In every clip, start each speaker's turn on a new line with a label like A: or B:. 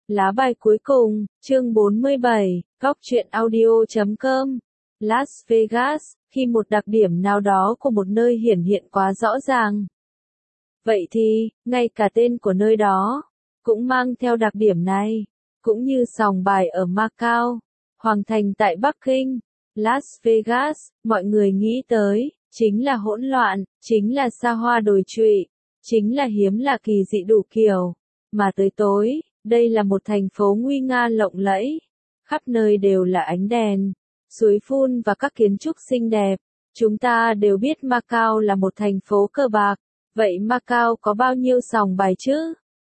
A: Lá bài cuối cùng, chương 47, góc truyện audio.com. Las Vegas, khi một đặc điểm nào đó của một nơi hiển hiện quá rõ ràng. Vậy thì, ngay cả tên của nơi đó, cũng mang theo đặc điểm này, cũng như sòng bài ở Macau, Hoàng thành tại Bắc Kinh, Las Vegas, mọi người nghĩ tới, chính là hỗn loạn, chính là xa hoa đồi trụy, chính là hiếm lạ kỳ dị đủ kiểu, mà tới tối. Đây là một thành phố nguy nga lộng lẫy, khắp nơi đều là ánh đèn, suối phun và các kiến trúc xinh đẹp. Chúng ta đều biết Macau là một thành phố cờ bạc, vậy Macau có bao nhiêu sòng bài chứ?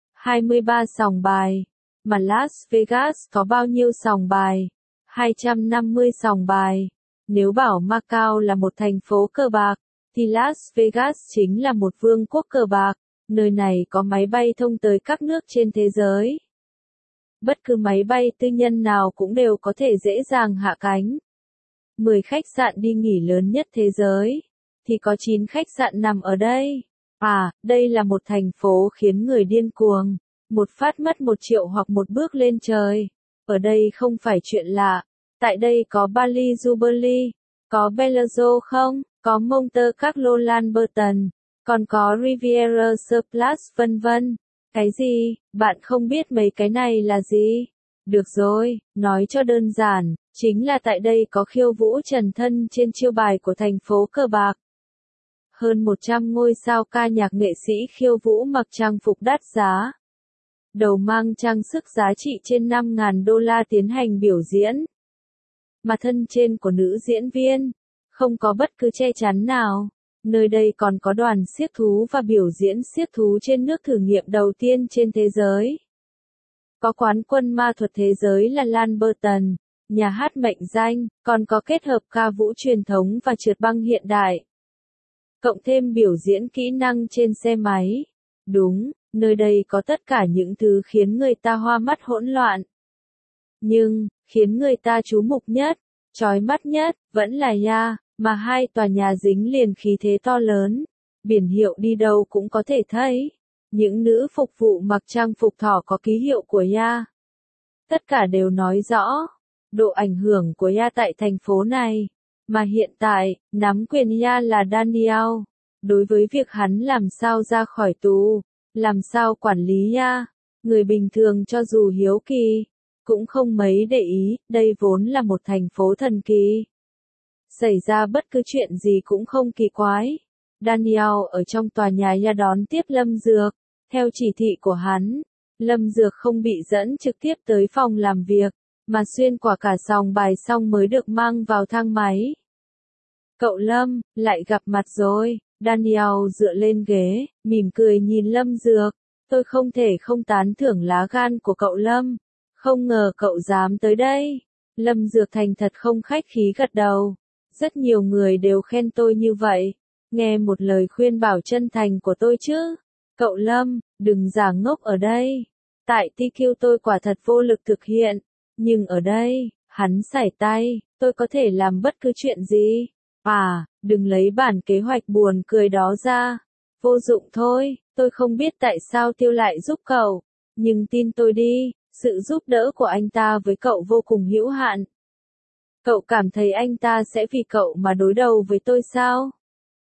A: 23 sòng bài. Mà Las Vegas có bao nhiêu sòng bài? 250 sòng bài. Nếu bảo Macau là một thành phố cờ bạc, thì Las Vegas chính là một vương quốc cờ bạc, nơi này có máy bay thông tới các nước trên thế giới. Bất cứ máy bay tư nhân nào cũng đều có thể dễ dàng hạ cánh. 10 khách sạn đi nghỉ lớn nhất thế giới, thì có 9 khách sạn nằm ở đây. Đây là một thành phố khiến người điên cuồng. Một phát mất 1 triệu hoặc một bước lên trời. Ở đây không phải chuyện lạ. Tại đây có Bali Jubilee, có Bellagio không, có Monte Carlo Lamberton, còn có Riviera Surplus vân vân. Cái gì? Bạn không biết mấy cái này là gì? Được rồi, nói cho đơn giản, chính là tại đây có khiêu vũ trần thân trên chiêu bài của thành phố cờ bạc. Hơn 100 ngôi sao ca nhạc nghệ sĩ khiêu vũ mặc trang phục đắt giá. Đầu mang trang sức giá trị trên 5.000 đô la tiến hành biểu diễn. Mà thân trên của nữ diễn viên, không có bất cứ che chắn nào. Nơi đây còn có đoàn xiếc thú và biểu diễn xiếc thú trên nước thử nghiệm đầu tiên trên thế giới. Có quán quân ma thuật thế giới là Lamberton, nhà hát mệnh danh, còn có kết hợp ca vũ truyền thống và trượt băng hiện đại. Cộng thêm biểu diễn kỹ năng trên xe máy. Đúng, nơi đây có tất cả những thứ khiến người ta hoa mắt hỗn loạn. Nhưng, khiến người ta chú mục nhất, chói mắt nhất, vẫn là mà 2 tòa nhà dính liền khí thế to lớn. Biển hiệu đi đâu cũng có thể thấy. Những nữ phục vụ mặc trang phục thỏ có ký hiệu của Tất cả đều nói rõ độ ảnh hưởng của tại thành phố này. Mà hiện tại, nắm quyền là Daniel. Đối với việc hắn làm sao ra khỏi tù, làm sao quản lý người bình thường cho dù hiếu kỳ, cũng không mấy để ý, đây vốn là một thành phố thần kỳ. Xảy ra bất cứ chuyện gì cũng không kỳ quái. Daniel ở trong tòa nhà đón tiếp Lâm Dược. Theo chỉ thị của hắn, Lâm Dược không bị dẫn trực tiếp tới phòng làm việc, mà xuyên qua cả sòng bài xong mới được mang vào thang máy. Cậu Lâm, lại gặp mặt rồi. Daniel dựa lên ghế, mỉm cười nhìn Lâm Dược. Tôi không thể không tán thưởng lá gan của cậu Lâm. Không ngờ cậu dám tới đây. Lâm Dược thành thật không khách khí gật đầu. Rất nhiều người đều khen tôi như vậy. Nghe một lời khuyên bảo chân thành của tôi chứ. Cậu Lâm, đừng giả ngốc ở đây. Tại TQ tôi quả thật vô lực thực hiện. Nhưng ở đây, hắn sải tay, tôi có thể làm bất cứ chuyện gì. Đừng lấy bản kế hoạch buồn cười đó ra. Vô dụng thôi, tôi không biết tại sao Tiêu lại giúp cậu. Nhưng tin tôi đi, sự giúp đỡ của anh ta với cậu vô cùng hữu hạn. Cậu cảm thấy anh ta sẽ vì cậu mà đối đầu với tôi sao?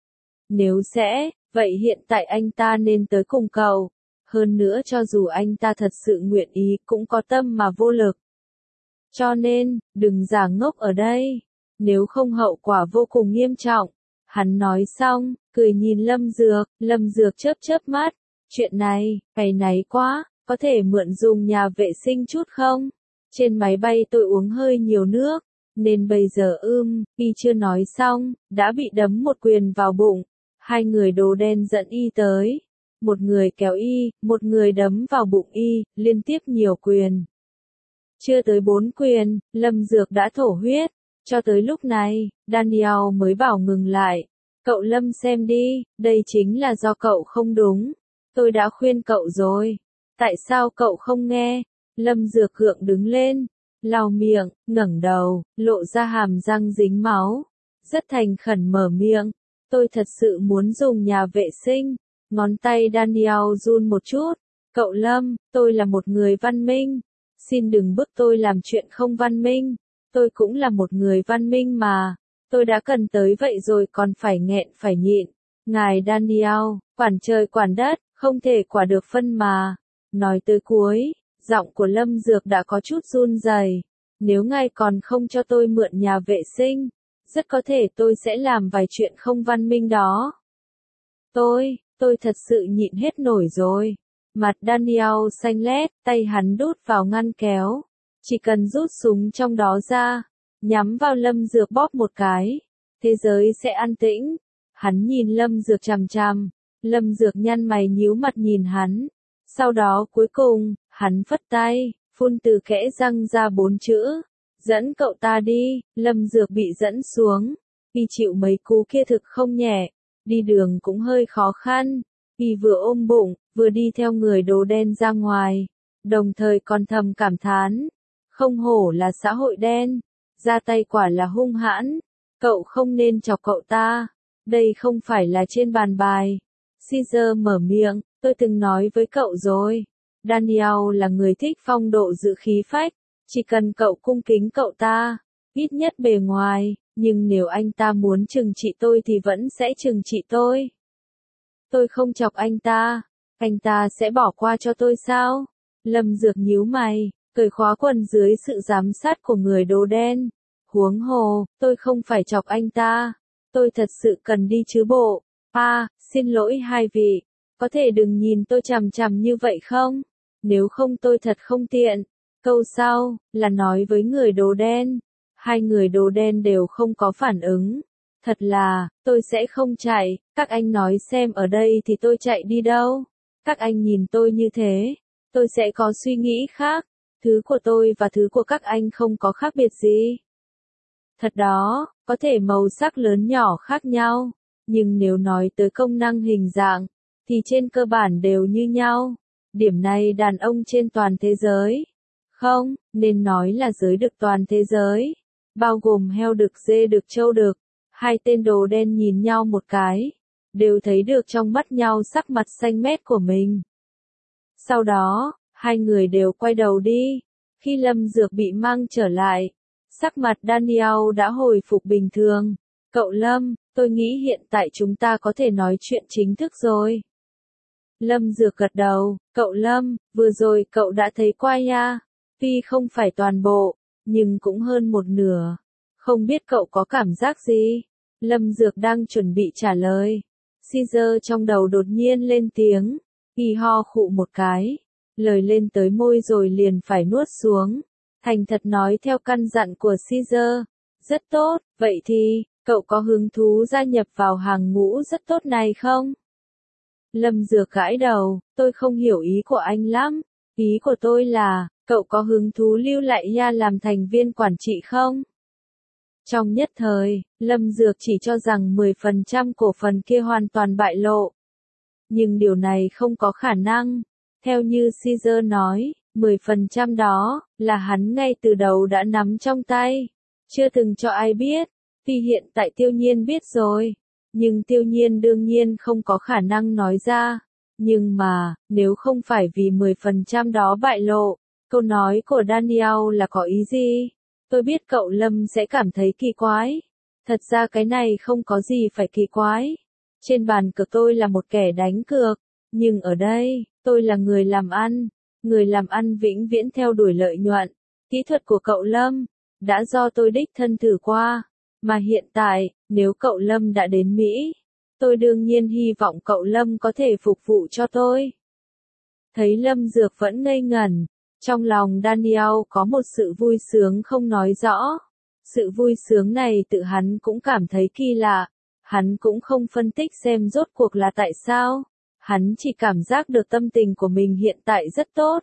A: Nếu sẽ, vậy hiện tại anh ta nên tới cùng cậu. Hơn nữa cho dù anh ta thật sự nguyện ý cũng có tâm mà vô lực. Cho nên, đừng giả ngốc ở đây. Nếu không hậu quả vô cùng nghiêm trọng. Hắn nói xong, cười nhìn Lâm Dược chớp mắt. Chuyện này, ngày náy quá, có thể mượn dùng nhà vệ sinh chút không? Trên máy bay tôi uống hơi nhiều nước, nên bây giờ y chưa nói xong, đã bị đấm một quyền vào bụng. 2 người đồ đen dẫn y tới. Một người kéo y, một người đấm vào bụng y, liên tiếp nhiều quyền. Chưa tới 4 quyền, Lâm Dược đã thổ huyết. Cho tới lúc này, Daniel mới bảo ngừng lại. Cậu Lâm xem đi, đây chính là do cậu không đúng. Tôi đã khuyên cậu rồi. Tại sao cậu không nghe? Lâm Dược gượng đứng lên, lau miệng, ngẩng đầu, lộ ra hàm răng dính máu. Rất thành khẩn mở miệng. Tôi thật sự muốn dùng nhà vệ sinh. Ngón tay Daniel run một chút. Cậu Lâm, tôi là một người văn minh. Xin đừng bức tôi làm chuyện không văn minh. Tôi cũng là một người văn minh mà. Tôi đã cần tới vậy rồi còn phải nghẹn phải nhịn. Ngài Daniel, quản trời quản đất, không thể quả được phân mà. Nói tới cuối, giọng của Lâm Dược đã có chút run rẩy. Nếu ngài còn không cho tôi mượn nhà vệ sinh, rất có thể tôi sẽ làm vài chuyện không văn minh đó. Tôi thật sự nhịn hết nổi rồi. Mặt Daniel xanh lét, tay hắn đút vào ngăn kéo. Chỉ cần rút súng trong đó ra, nhắm vào Lâm Dược bóp một cái, thế giới sẽ an tĩnh. Hắn nhìn Lâm Dược chằm chằm, Lâm Dược nhăn mày nhíu mặt nhìn hắn. Sau đó cuối cùng, hắn phất tay, phun từ kẽ răng ra 4 chữ. Dẫn cậu ta đi. Lâm Dược bị dẫn xuống. Y chịu mấy cú kia thực không nhẹ. Đi đường cũng hơi khó khăn. Y vừa ôm bụng, vừa đi theo người đồ đen ra ngoài. Đồng thời còn thầm cảm thán. Không hổ là xã hội đen. Ra tay quả là hung hãn. Cậu không nên chọc cậu ta. Đây không phải là trên bàn bài. Caesar mở miệng. Tôi từng nói với cậu rồi. Daniel là người thích phong độ giữ khí phách. Chỉ cần cậu cung kính cậu ta, ít nhất bề ngoài, nhưng nếu anh ta muốn trừng trị tôi thì vẫn sẽ trừng trị tôi. Tôi không chọc anh ta sẽ bỏ qua cho tôi sao? Lâm Dược nhíu mày, cởi khóa quần dưới sự giám sát của người đồ đen. Huống hồ, tôi không phải chọc anh ta. Tôi thật sự cần đi chứ bộ. Xin lỗi hai vị, có thể đừng nhìn tôi chằm chằm như vậy không? Nếu không tôi thật không tiện. Câu sau, là nói với người đồ đen. Hai người đồ đen đều không có phản ứng. Thật là, tôi sẽ không chạy, các anh nói xem ở đây thì tôi chạy đi đâu. Các anh nhìn tôi như thế, tôi sẽ có suy nghĩ khác. Thứ của tôi và thứ của các anh không có khác biệt gì. Thật đó, có thể màu sắc lớn nhỏ khác nhau. Nhưng nếu nói tới công năng hình dạng, thì trên cơ bản đều như nhau. Điểm này đàn ông trên toàn thế giới. Không, nên nói là giới đực toàn thế giới. Bao gồm heo đực, dê đực, trâu đực. Hai tên đồ đen nhìn nhau một cái. Đều thấy được trong mắt nhau sắc mặt xanh mét của mình. Sau đó, hai người đều quay đầu đi. Khi Lâm Dược bị mang trở lại, sắc mặt Daniel đã hồi phục bình thường. Cậu Lâm, tôi nghĩ hiện tại chúng ta có thể nói chuyện chính thức rồi. Lâm Dược gật đầu. Cậu Lâm, vừa rồi cậu đã thấy qua nha. Tuy không phải toàn bộ, nhưng cũng hơn một nửa. Không biết cậu có cảm giác gì? Lâm Dược đang chuẩn bị trả lời. Caesar trong đầu đột nhiên lên tiếng. Y ho khụ một cái. Lời lên tới môi rồi liền phải nuốt xuống. Thành thật nói theo căn dặn của Caesar. Rất tốt, vậy thì, cậu có hứng thú gia nhập vào hàng ngũ rất tốt này không? Lâm Dược gãi đầu, tôi không hiểu ý của anh lắm. Ý của tôi là, cậu có hứng thú lưu lại nha làm thành viên quản trị không? Trong nhất thời, Lâm Dược chỉ cho rằng 10% cổ phần kia hoàn toàn bại lộ. Nhưng điều này không có khả năng. Theo như Caesar nói, 10% đó, là hắn ngay từ đầu đã nắm trong tay. Chưa từng cho ai biết. Tuy hiện tại Tiêu Nhiên biết rồi. Nhưng Tiêu Nhiên đương nhiên không có khả năng nói ra. Nhưng mà, nếu không phải vì 10% đó bại lộ, câu nói của Daniel là có ý gì? Tôi biết cậu Lâm sẽ cảm thấy kỳ quái. Thật ra cái này không có gì phải kỳ quái. Trên bàn cược tôi là một kẻ đánh cược. Nhưng ở đây, tôi là người làm ăn. Người làm ăn vĩnh viễn theo đuổi lợi nhuận. Kỹ thuật của cậu Lâm, đã do tôi đích thân thử qua. Mà hiện tại, nếu cậu Lâm đã đến Mỹ, tôi đương nhiên hy vọng cậu Lâm có thể phục vụ cho tôi. Thấy Lâm Dược vẫn ngây ngẩn, trong lòng Daniel có một sự vui sướng không nói rõ. Sự vui sướng này tự hắn cũng cảm thấy kỳ lạ. Hắn cũng không phân tích xem rốt cuộc là tại sao. Hắn chỉ cảm giác được tâm tình của mình hiện tại rất tốt.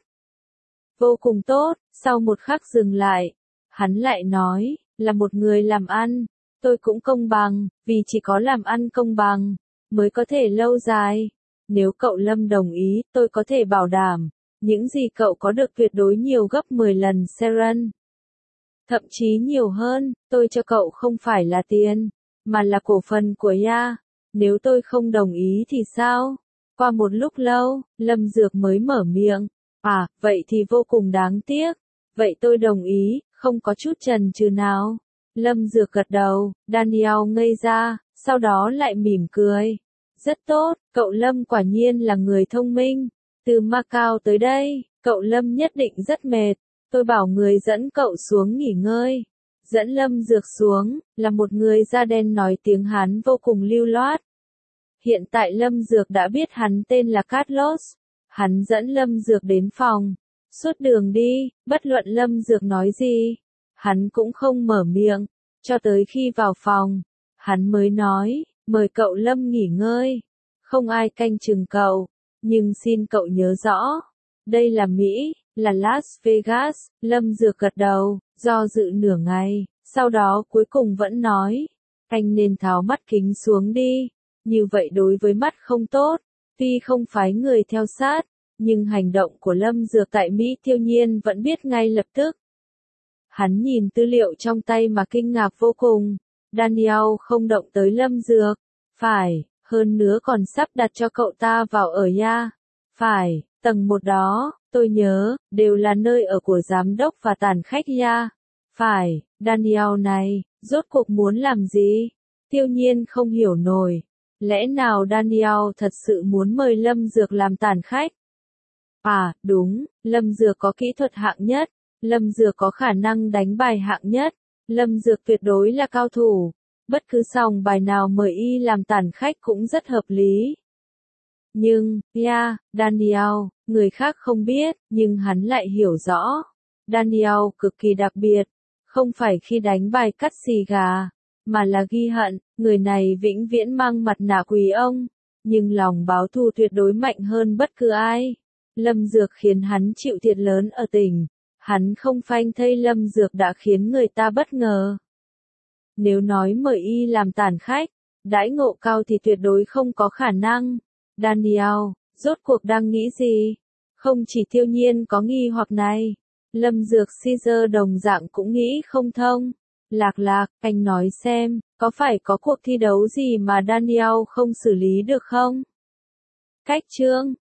A: Vô cùng tốt, sau một khắc dừng lại. Hắn lại nói, là một người làm ăn. Tôi cũng công bằng, vì chỉ có làm ăn công bằng, mới có thể lâu dài. Nếu cậu Lâm đồng ý, tôi có thể bảo đảm, những gì cậu có được tuyệt đối nhiều gấp 10 lần Seren. Thậm chí nhiều hơn, tôi cho cậu không phải là tiền, mà là cổ phần của Ya. Nếu tôi không đồng ý thì sao? Qua một lúc lâu, Lâm Dược mới mở miệng. Vậy thì vô cùng đáng tiếc. Vậy tôi đồng ý, không có chút chần chừ nào. Lâm Dược gật đầu, Daniel ngây ra, sau đó lại mỉm cười. Rất tốt, cậu Lâm quả nhiên là người thông minh. Từ Macau tới đây, cậu Lâm nhất định rất mệt. Tôi bảo người dẫn cậu xuống nghỉ ngơi. Dẫn Lâm Dược xuống, là một người da đen nói tiếng Hán vô cùng lưu loát. Hiện tại Lâm Dược đã biết hắn tên là Carlos. Hắn dẫn Lâm Dược đến phòng. Suốt đường đi, bất luận Lâm Dược nói gì, hắn cũng không mở miệng. Cho tới khi vào phòng, hắn mới nói, mời cậu Lâm nghỉ ngơi. Không ai canh chừng cậu, nhưng xin cậu nhớ rõ. Đây là Mỹ, là Las Vegas. Lâm Dược gật đầu, do dự nửa ngày, sau đó cuối cùng vẫn nói, anh nên tháo mắt kính xuống đi. Như vậy đối với mắt không tốt. Tuy không phái người theo sát, nhưng hành động của Lâm Dược tại Mỹ Tiêu Nhiên vẫn biết ngay lập tức. Hắn nhìn tư liệu trong tay mà kinh ngạc vô cùng. Daniel không động tới Lâm Dược. Phải, hơn nữa còn sắp đặt cho cậu ta vào ở ya. Phải, tầng 1 đó, tôi nhớ, đều là nơi ở của giám đốc và tàn khách ya. Phải, Daniel này, rốt cuộc muốn làm gì? Tiêu Nhiên không hiểu nổi. Lẽ nào Daniel thật sự muốn mời Lâm Dược làm tàn khách? À, đúng, Lâm Dược có kỹ thuật hạng nhất. Lâm Dược có khả năng đánh bài hạng nhất. Lâm Dược tuyệt đối là cao thủ. Bất cứ sòng bài nào mời y làm tàn khách cũng rất hợp lý. Nhưng, Daniel, người khác không biết, nhưng hắn lại hiểu rõ. Daniel cực kỳ đặc biệt. Không phải khi đánh bài cắt xì gà, mà là ghi hận, người này vĩnh viễn mang mặt nạ quý ông. Nhưng lòng báo thù tuyệt đối mạnh hơn bất cứ ai. Lâm Dược khiến hắn chịu thiệt lớn ở tỉnh. Hắn không phanh thây Lâm Dược đã khiến người ta bất ngờ. Nếu nói mời y làm tàn khách, đãi ngộ cao thì tuyệt đối không có khả năng. Daniel, rốt cuộc đang nghĩ gì? Không chỉ Tiêu Nhiên có nghi hoặc này, Lâm Dược Caesar đồng dạng cũng nghĩ không thông. Lạc, anh nói xem, có phải có cuộc thi đấu gì mà Daniel không xử lý được không? Cách chương